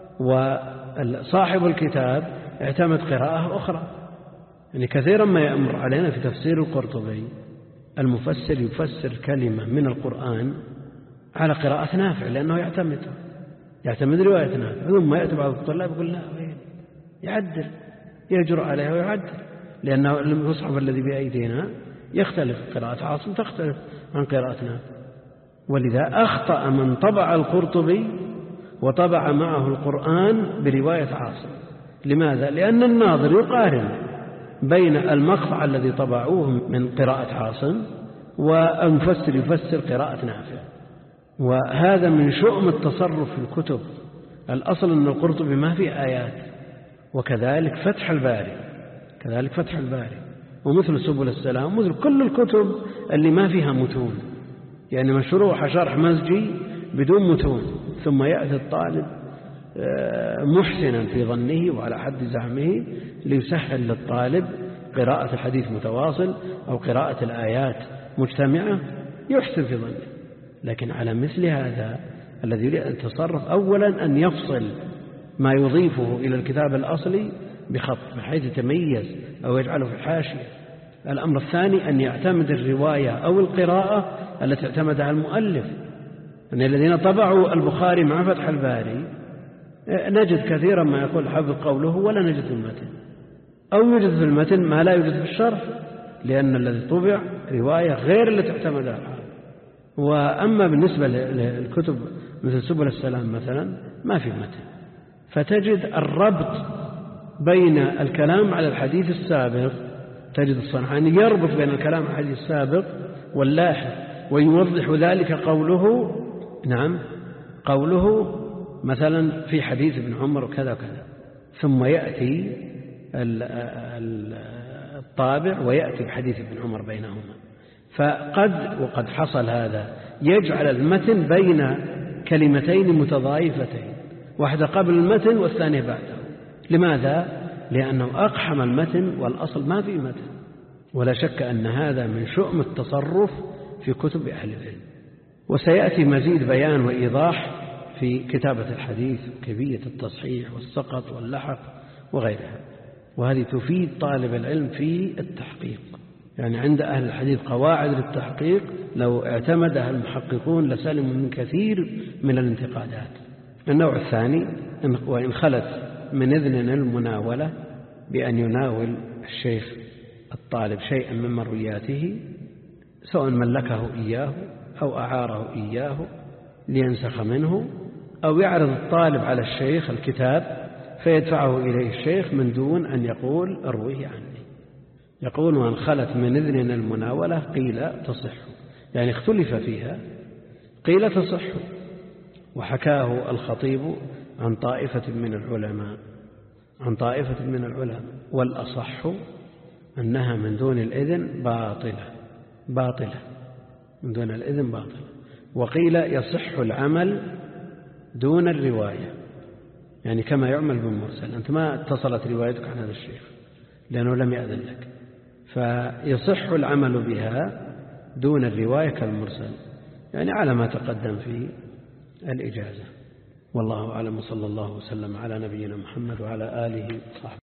وصاحب الكتاب اعتمد قراءة أخرى. يعني كثيرا ما يأمر علينا في تفسير القرطبي المفسر يفسر كلمة من القرآن على قراءة نافع لأنه يعتمد رواية نافع، ثم يأتي بعض الطلاب يقول لا يعدل، يجرؤ عليها ويعدل، لأنه المصحف الذي بأيدينا يختلف، قراءة عاصم تختلف عن قراءة نافع. ولذا أخطأ من طبع القرطبي وطبع معه القرآن برواية عاصم. لماذا؟ لأن الناظر يقارن بين المقطع الذي طبعوه من قراءة عاصم والمفسر يفسر قراءة نافع، وهذا من شؤم التصرف في الكتب. الأصل أن القرطبي ما في آيات، وكذلك فتح الباري ومثل سبل السلام ومثل كل الكتب اللي ما فيها متون، يعني مشروع شرح مزجي بدون متون، ثم يأتي الطالب محسنا في ظنه وعلى حد زعمه ليسهل للطالب قراءة الحديث متواصل أو قراءة الآيات مجتمعة يحسن في ظنه. لكن على مثل هذا الذي يريد أن يتصرف أولا أن يفصل ما يضيفه إلى الكتاب الأصلي بخط بحيث يتميز أو يجعله في الحاشية. الأمر الثاني أن يعتمد الرواية أو القراءة التي اعتمدها المؤلف. أن الذين طبعوا البخاري مع فتح الباري نجد كثيرا ما يقول حفظ قوله ولا نجد في المتن، أو يوجد في المتن ما لا يوجد في الشرح، لأن الذي طبع رواية غير التي اعتمدها الحافظ. وأما بالنسبة للكتب مثل سبل السلام مثلا ما في متن، فتجد الربط بين الكلام على الحديث السابق، تجد الصنعاني يربط بين الكلام على الحديث السابق واللاحق ويوضح ذلك قوله مثلا في حديث ابن عمر وكذا وكذا، ثم يأتي الطابع ويأتي بحديث ابن عمر بينهما. وقد حصل هذا يجعل المتن بين كلمتين متضايفتين، واحدة قبل المتن والثانية بعده. لماذا؟ لأنه أقحم المتن والأصل ما في متن. ولا شك أن هذا من شؤم التصرف في كتب أهل العلم. وسيأتي مزيد بيان وإيضاح في كتابة الحديث وكيفية التصحيح والسقط واللحق وغيرها، وهذه تفيد طالب العلم في التحقيق. يعني عند أهل الحديث قواعد للتحقيق لو اعتمدها المحققون لسلموا من كثير من الانتقادات. النوع الثاني وإن خلت من إذن المناولة بأن يناول الشيخ الطالب شيئا من مروياته، سواء ملكه إياه أو أعاره إياه لينسخ منه، أو يعرض الطالب على الشيخ الكتاب فيدفعه إليه الشيخ من دون أن يقول ارويه عني. يقول وإن خلت من إذن المناولة قيل تصح، يعني اختلف فيها، قيل تصح. وحكاه الخطيب عن طائفة من العلماء والأصح أنها من دون الإذن باطلة من دون الإذن باطلة. وقيل يصح العمل دون الرواية، يعني كما يعمل بالمرسل، أنت ما اتصلت روايتك عن هذا الشيخ لأنه لم يأذن لك، فيصح العمل بها دون الرواية كالمرسل، يعني على ما تقدم في الإجازة. والله أعلم، صلى الله وسلم على نبينا محمد وعلى آله وصحبه.